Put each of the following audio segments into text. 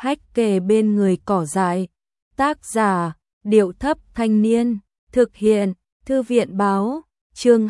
Hách kề bên người cỏ dại. Tác giả, Điệu Thấp Thanh Niên. Thực hiện, Thư viện Báo. Chương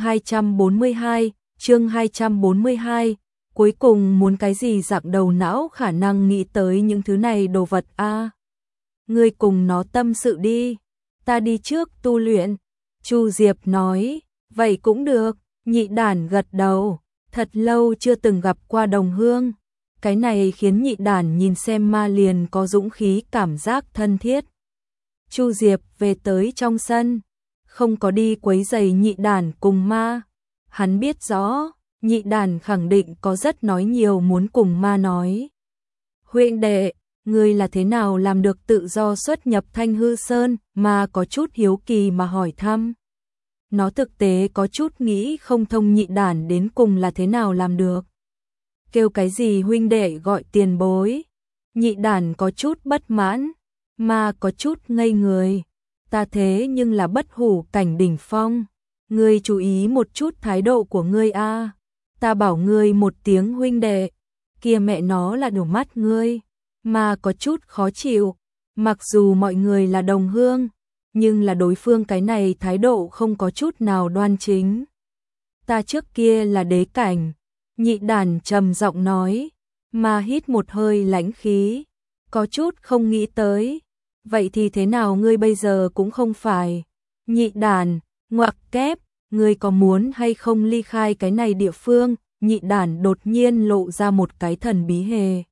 242. Cuối cùng muốn cái gì dạng đầu não khả năng nghĩ tới những thứ này đồ vật a. Ngươi cùng nó tâm sự đi, ta đi trước tu luyện. Chu Diệp nói, vậy cũng được. Nhị đản gật đầu, thật lâu chưa từng gặp qua đồng hương. Cái này khiến nhị đản nhìn xem ma liền có dũng khí cảm giác thân thiết. Chu Diệp về tới trong sân, không có đi quấy rầy nhị đản cùng ma. Hắn biết rõ, nhị đản khẳng định có rất nói nhiều muốn cùng ma nói. Huynh đệ, ngươi là thế nào làm được tự do xuất nhập Thanh Hư Sơn? Ma có chút hiếu kỳ mà hỏi thăm. Nó thực tế có chút nghĩ không thông nhị đản đến cùng là thế nào làm được. Kêu cái gì huynh đệ gọi tiền bối? Nhị đản có chút bất mãn, ma có chút ngây người. Ta thế nhưng là bất hủ cảnh đỉnh phong. Ngươi chú ý một chút thái độ của ngươi a. Ta bảo ngươi một tiếng huynh đệ, kia mẹ nó là đổ mắt ngươi. Mà có chút khó chịu, mặc dù mọi người là đồng hương, nhưng là đối phương cái này thái độ không có chút nào đoan chính. Ta trước kia là đế cảnh. Nhị đản trầm giọng nói, mà hít một hơi lãnh khí, có chút không nghĩ tới. Vậy thì thế nào ngươi bây giờ cũng không phải. Nhị đản, ngoặc kép, ngươi có muốn hay không ly khai cái này địa phương? Nhị đản đột nhiên lộ ra một cái thần bí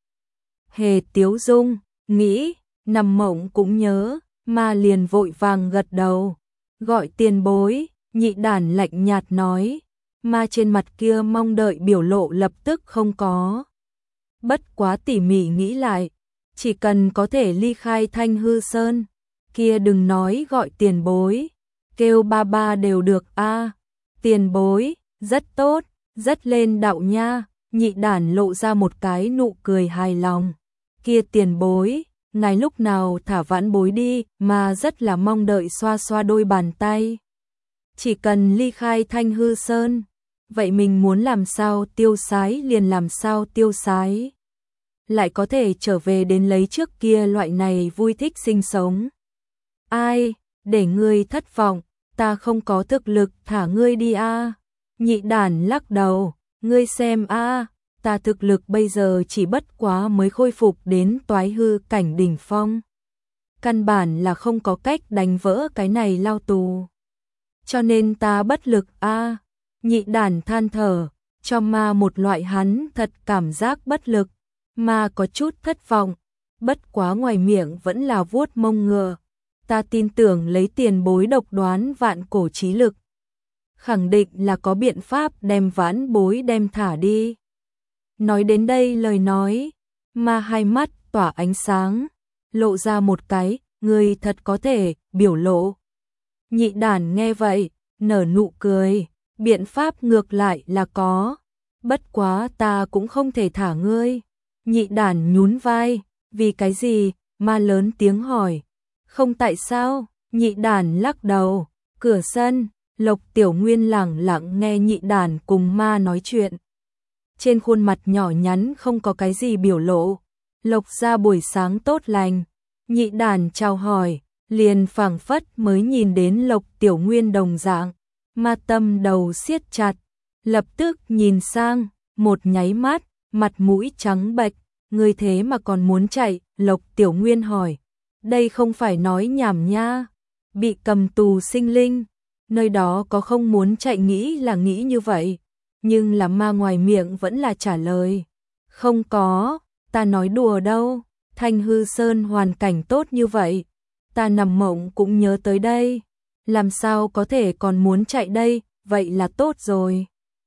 hề tiếu dung, nghĩ, nằm mộng cũng nhớ, mà liền vội vàng gật đầu. Gọi tiền bối, nhị đản lạnh nhạt nói, mà trên mặt kia mong đợi biểu lộ lập tức không có. Bất quá tỉ mỉ nghĩ lại, chỉ cần có thể ly khai Thanh Hư Sơn, kia đừng nói gọi tiền bối, kêu ba ba đều được a. Tiền bối, rất tốt, rất lên đạo nha. Nhị đản lộ ra một cái nụ cười hài lòng. Kia tiền bối, ngài lúc nào thả vãn bối đi, mà rất là mong đợi xoa xoa đôi bàn tay. Chỉ cần ly khai Thanh Hư Sơn, vậy mình muốn làm sao tiêu sái liền làm sao tiêu sái. Lại có thể trở về đến lấy trước kia loại này vui thích sinh sống. Ai, để ngươi thất vọng, ta không có thực lực thả ngươi đi a. Nhị đản lắc đầu, ngươi xem a, ta thực lực bây giờ chỉ bất quá mới khôi phục đến toái hư cảnh đỉnh phong. Căn bản là không có cách đánh vỡ cái này lao tù. Cho nên ta bất lực a. Nhị đản than thở, cho ma một loại hắn thật cảm giác bất lực. Ma có chút thất vọng, bất quá ngoài miệng vẫn là vuốt mông ngựa. Ta tin tưởng lấy tiền bối độc đoán vạn cổ trí lực, khẳng định là có biện pháp đem vãn bối đem thả đi. Nói đến đây lời nói, ma hai mắt tỏa ánh sáng, lộ ra một cái, người thật có thể, biểu lộ. Nhị đản nghe vậy, nở nụ cười, biện pháp ngược lại là có, bất quá ta cũng không thể thả ngươi. Nhị đản nhún vai, vì cái gì? Ma lớn tiếng hỏi. Không tại sao? Nhị đản lắc đầu. Cửa sân, Lộc Tiểu Nguyên lẳng lặng nghe nhị đản cùng ma nói chuyện. Trên khuôn mặt nhỏ nhắn không có cái gì biểu lộ. Lộc ra buổi sáng tốt lành. Nhị đản chào hỏi, liền phảng phất mới nhìn đến Lộc Tiểu Nguyên đồng dạng. Ma tâm đầu siết chặt, lập tức nhìn sang, một nháy mắt, mặt mũi trắng bệch. Ngươi thế mà còn muốn chạy? Lộc Tiểu Nguyên hỏi. Đây không phải nói nhảm nha. Bị cầm tù sinh linh, nơi đó có không muốn chạy nghĩ là nghĩ như vậy. Nhưng là ma ngoài miệng vẫn là trả lời. Không có, ta nói đùa đâu. Thanh Hư Sơn hoàn cảnh tốt như vậy, ta nằm mộng cũng nhớ tới đây. Làm sao có thể còn muốn chạy đây, vậy là tốt rồi.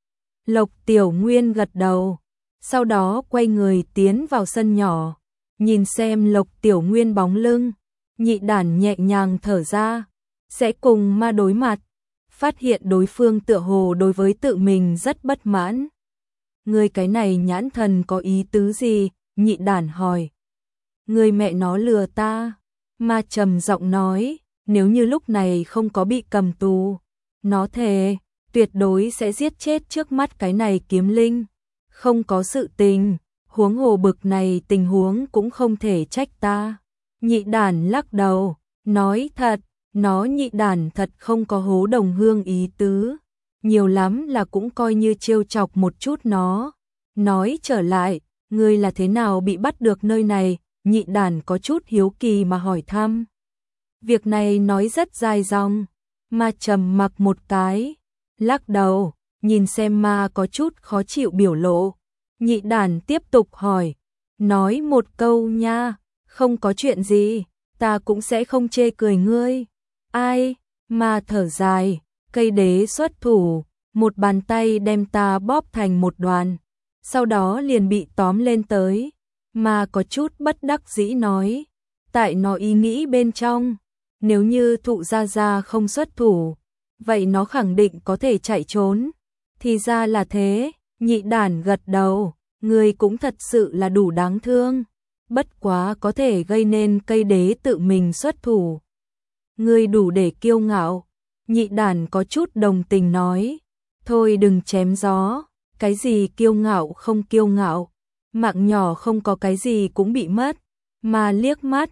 Lộc Tiểu Nguyên gật đầu. Sau đó quay người tiến vào sân nhỏ, nhìn xem Lộc Tiểu Nguyên bóng lưng, nhị đản nhẹ nhàng thở ra, sẽ cùng ma đối mặt, phát hiện đối phương tựa hồ đối với tự mình rất bất mãn. Ngươi cái này nhãn thần có ý tứ gì? Nhị đản hỏi. Ngươi mẹ nó lừa ta. Ma trầm giọng nói, nếu như lúc này không có bị cầm tù, nó thề tuyệt đối sẽ giết chết trước mắt cái này kiếm linh. Không có sự tình, huống hồ bực này tình huống cũng không thể trách ta. Nhị đàn lắc đầu, nói thật, nó nhị đàn thật không có hố đồng hương ý tứ, nhiều lắm là cũng coi như trêu chọc một chút nó. Nói trở lại, ngươi là thế nào bị bắt được nơi này? Nhị đàn có chút hiếu kỳ mà hỏi thăm. Việc này nói rất dài dòng, mà trầm mặc một cái, lắc đầu, nhìn xem ma có chút khó chịu biểu lộ. Nhị đàn tiếp tục hỏi, nói một câu nha, không có chuyện gì, ta cũng sẽ không chê cười ngươi. Ai, ma thở dài, cây đế xuất thủ, một bàn tay đem ta bóp thành một đoàn, sau đó liền bị tóm lên tới. Ma có chút bất đắc dĩ nói, tại nó ý nghĩ bên trong, nếu như Thụ Gia Gia không xuất thủ, vậy nó khẳng định có thể chạy trốn. Thì ra là thế, nhị đàn gật đầu, ngươi cũng thật sự là đủ đáng thương, bất quá có thể gây nên cây đế tự mình xuất thủ. Ngươi đủ để kiêu ngạo. Nhị đàn có chút đồng tình nói, thôi đừng chém gió, cái gì kiêu ngạo không kiêu ngạo, mạng nhỏ không có cái gì cũng bị mất. Mà liếc mắt,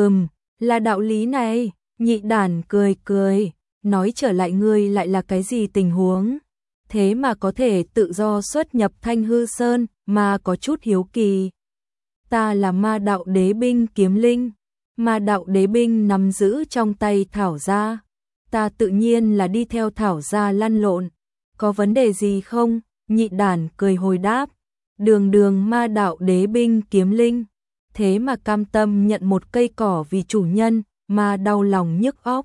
là đạo lý này. Nhị đàn cười cười, nói trở lại ngươi lại là cái gì tình huống, thế mà có thể tự do xuất nhập Thanh Hư Sơn, mà có chút hiếu kỳ. Ta là ma đạo đế binh kiếm linh, ma đạo đế binh nắm giữ trong tay Thảo Gia, ta tự nhiên là đi theo Thảo Gia lăn lộn, có vấn đề gì không? Nhị đàn cười hồi đáp, đường đường ma đạo đế binh kiếm linh, thế mà cam tâm nhận một cây cỏ vì chủ nhân, mà đau lòng nhức óc.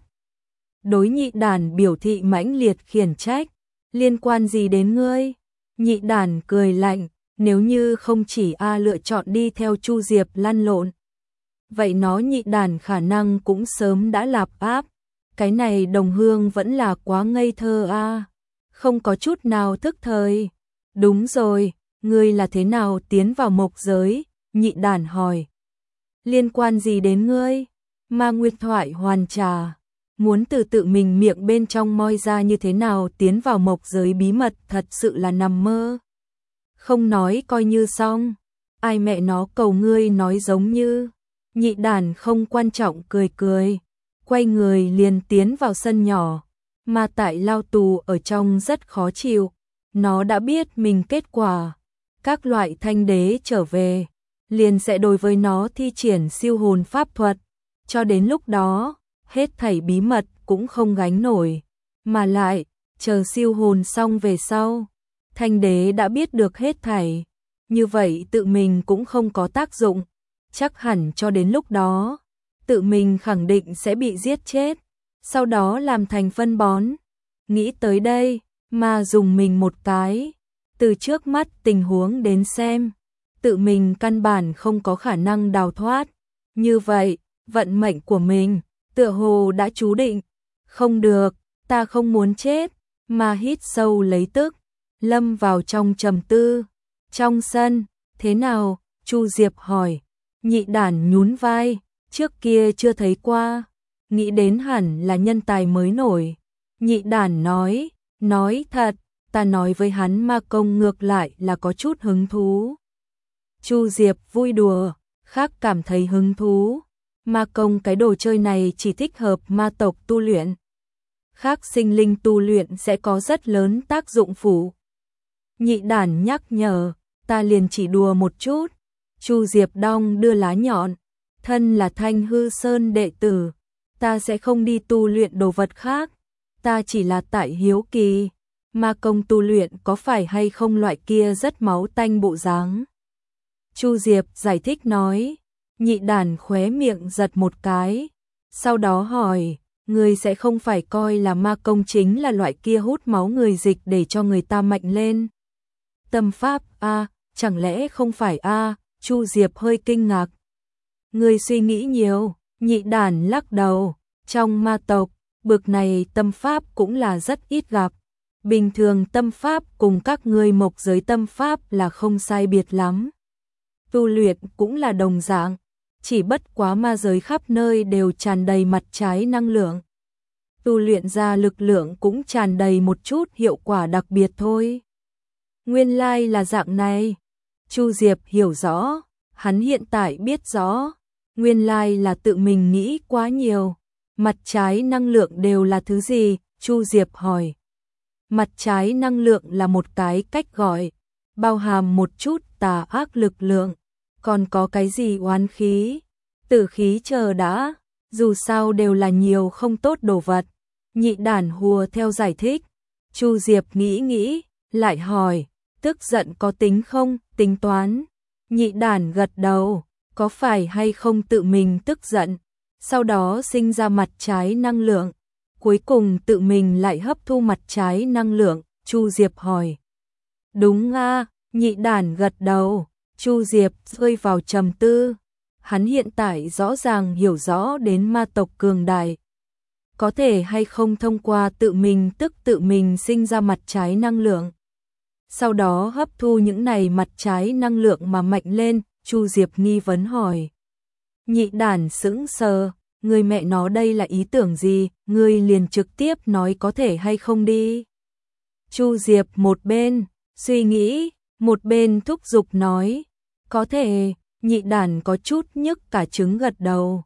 Đối nhị đàn biểu thị mãnh liệt khiển trách, liên quan gì đến ngươi? Nhị đàn cười lạnh, nếu như không chỉ lựa chọn đi theo Chu Diệp lăn lộn, vậy nó nhị đàn khả năng cũng sớm đã lạp áp. Cái này đồng hương vẫn là quá ngây thơ không có chút nào thức thời. Đúng rồi, ngươi là thế nào tiến vào mộc giới? Nhị đàn hỏi. Liên quan gì đến ngươi? Ma Nguyệt Thoại hoàn trà, muốn từ tự mình miệng bên trong moi ra như thế nào tiến vào mộc giới bí mật, thật sự là nằm mơ. Không nói coi như xong, ai mẹ nó cầu ngươi nói giống như. Nhị đàn không quan trọng cười cười, quay người liền tiến vào sân nhỏ, mà tại lao tù ở trong rất khó chịu, nó đã biết mình kết quả, các loại thanh đế trở về, liền sẽ đối với nó thi triển siêu hồn pháp thuật, cho đến lúc đó, hết thảy bí mật cũng không gánh nổi, mà lại, chờ siêu hồn xong về sau, thanh đế đã biết được hết thảy, như vậy tự mình cũng không có tác dụng, chắc hẳn cho đến lúc đó, tự mình khẳng định sẽ bị giết chết, sau đó làm thành phân bón. Nghĩ tới đây, mà dùng mình một cái, từ trước mắt tình huống đến xem, tự mình căn bản không có khả năng đào thoát, như vậy, vận mệnh của mình, tựa hồ đã chú định. Không được, ta không muốn chết, mà hít sâu lấy tức, lâm vào trong trầm tư. Trong sân, thế nào? Chu Diệp hỏi. Nhị đàn nhún vai, trước kia chưa thấy qua, nghĩ đến hẳn là nhân tài mới nổi. Nhị đàn nói thật, ta nói với hắn ma công ngược lại là có chút hứng thú. Chu Diệp vui đùa, khác cảm thấy hứng thú. Ma công cái đồ chơi này chỉ thích hợp ma tộc tu luyện. Khác sinh linh tu luyện sẽ có rất lớn tác dụng phụ. Nhị đàn nhắc nhở, ta liền chỉ đùa một chút. Chu Diệp đong đưa lá nhọn, thân là Thanh Hư Sơn đệ tử, ta sẽ không đi tu luyện đồ vật khác, ta chỉ là tại hiếu kỳ, ma công tu luyện có phải hay không loại kia rất máu tanh bộ dáng. Chu Diệp giải thích nói, nhị đàn khóe miệng giật một cái, sau đó hỏi, người sẽ không phải coi là ma công chính là loại kia hút máu người dịch để cho người ta mạnh lên. Tâm pháp chẳng lẽ không phải Chu Diệp hơi kinh ngạc. Người suy nghĩ nhiều, nhị đàn lắc đầu, trong ma tộc, bực này tâm pháp cũng là rất ít gặp. Bình thường tâm pháp cùng các ngươi mộc giới tâm pháp là không sai biệt lắm. Tu luyện cũng là đồng dạng, chỉ bất quá ma giới khắp nơi đều tràn đầy mặt trái năng lượng. Tu luyện ra lực lượng cũng tràn đầy một chút hiệu quả đặc biệt thôi. Nguyên lai là dạng này. Chu Diệp hiểu rõ, hắn hiện tại biết rõ, nguyên lai là tự mình nghĩ quá nhiều. Mặt trái năng lượng đều là thứ gì? Chu Diệp hỏi. Mặt trái năng lượng là một cái cách gọi, bao hàm một chút tà ác lực lượng, còn có cái gì oán khí, tử khí chờ đã, dù sao đều là nhiều không tốt đồ vật. Nhị đản hùa theo giải thích. Chu Diệp nghĩ nghĩ, lại hỏi, tức giận có tính không? Tính toán. Nhị đản gật đầu, có phải hay không tự mình tức giận, sau đó sinh ra mặt trái năng lượng, cuối cùng tự mình lại hấp thu mặt trái năng lượng? Chu Diệp hỏi. Đúng a, nhị đản gật đầu. Chu Diệp rơi vào trầm tư. Hắn hiện tại rõ ràng hiểu rõ đến ma tộc cường đại, có thể hay không thông qua tự mình sinh ra mặt trái năng lượng, sau đó hấp thu những này mặt trái năng lượng mà mạnh lên? Chu Diệp nghi vấn hỏi. Nhị đản sững sờ, người mẹ nó đây là ý tưởng gì, ngươi liền trực tiếp nói có thể hay không đi. Chu Diệp một bên suy nghĩ, một bên thúc giục nói, có thể. Nhị đản có chút nhức cả trứng gật đầu.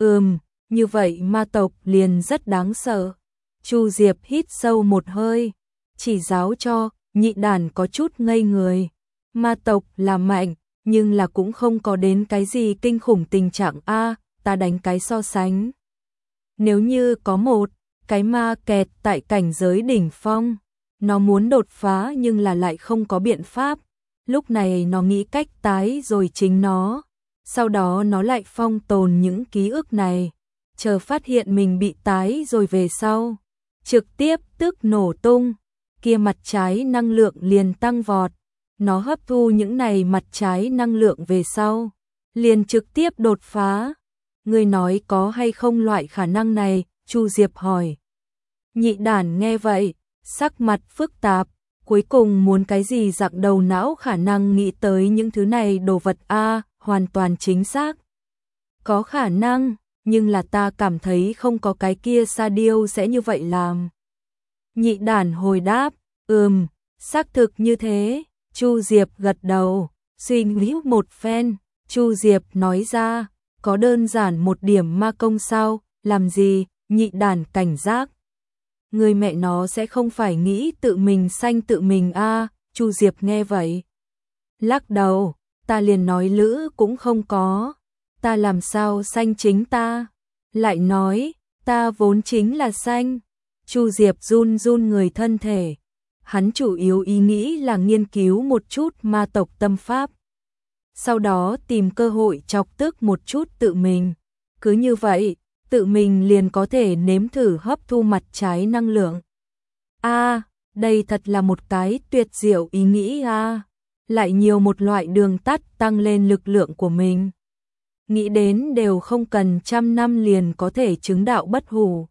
Như vậy ma tộc liền rất đáng sợ. Chu Diệp hít sâu một hơi, chỉ giáo cho. Nhị đản có chút ngây người. Ma tộc là mạnh, nhưng là cũng không có đến cái gì kinh khủng tình trạng a. Ta đánh cái so sánh. Nếu như có một cái ma kẹt tại cảnh giới đỉnh phong, nó muốn đột phá nhưng là lại không có biện pháp. Lúc này nó nghĩ cách tái rồi chính nó, sau đó nó lại phong tồn những ký ức này, chờ phát hiện mình bị tái rồi về sau, trực tiếp tức nổ tung, kia mặt trái năng lượng liền tăng vọt. Nó hấp thu những này mặt trái năng lượng về sau, liền trực tiếp đột phá. Ngươi nói có hay không loại khả năng này? Chu Diệp hỏi. Nhị đản nghe vậy, sắc mặt phức tạp, cuối cùng muốn cái gì dạng đầu não khả năng nghĩ tới những thứ này đồ vật a? Hoàn toàn chính xác. Có khả năng, nhưng là ta cảm thấy không có cái kia sa điêu sẽ như vậy làm. Nhị đản hồi đáp, xác thực như thế. Chu Diệp gật đầu, suy nghĩ một phen. Chu Diệp nói ra, có đơn giản một điểm ma công sao? Làm gì? Nhị đản cảnh giác. Người mẹ nó sẽ không phải nghĩ tự mình sanh tự mình a? Chu Diệp nghe vậy, lắc đầu, ta liền nói lữ cũng không có, ta làm sao sanh chính ta? Lại nói, ta vốn chính là sanh. Chu Diệp run run người thân thể, hắn chủ yếu ý nghĩ là nghiên cứu một chút ma tộc tâm pháp, sau đó tìm cơ hội chọc tức một chút tự mình. Cứ như vậy, tự mình liền có thể nếm thử hấp thu mặt trái năng lượng. Đây thật là một cái tuyệt diệu ý nghĩ a. Lại nhiều một loại đường tắt tăng lên lực lượng của mình. Nghĩ đến đều không cần 100 năm liền có thể chứng đạo bất hủ.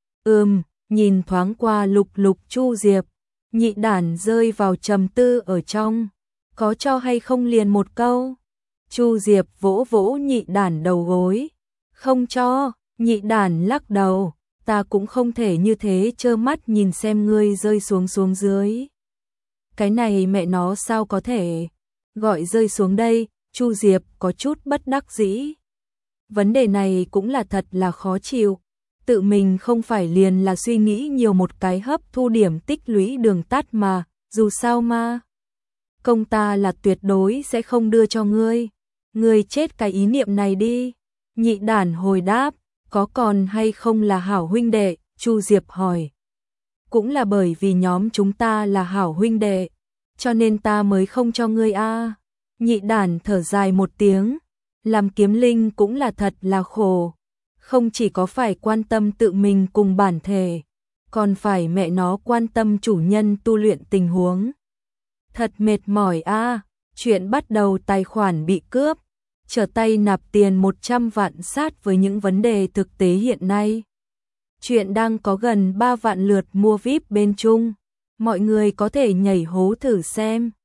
Nhìn thoáng qua lục lục Chu Diệp, nhị đản rơi vào trầm tư ở trong. Có cho hay không liền một câu? Chu Diệp vỗ vỗ nhị đản đầu gối. Không cho. Nhị đản lắc đầu, ta cũng không thể như thế trơ mắt nhìn xem ngươi rơi xuống dưới. Cái này mẹ nó sao có thể gọi rơi xuống đây? Chu Diệp có chút bất đắc dĩ. Vấn đề này cũng là thật là khó chịu. Tự mình không phải liền là suy nghĩ nhiều một cái hấp thu điểm tích lũy đường tắt mà, dù sao mà. Công ta là tuyệt đối sẽ không đưa cho ngươi. Ngươi chết cái ý niệm này đi. Nhị đản hồi đáp, có còn hay không là hảo huynh đệ? Chu Diệp hỏi. Cũng là bởi vì nhóm chúng ta là hảo huynh đệ, cho nên ta mới không cho ngươi a. Nhị đản thở dài một tiếng, làm kiếm linh cũng là thật là khổ, không chỉ có phải quan tâm tự mình cùng bản thể, còn phải mẹ nó quan tâm chủ nhân tu luyện tình huống. Thật mệt mỏi a. Chuyện bắt đầu tài khoản bị cướp, trở tay nạp tiền 100 vạn sát với những vấn đề thực tế hiện nay. Chuyện đang có gần 3 vạn lượt mua VIP bên Trung, mọi người có thể nhảy hố thử xem.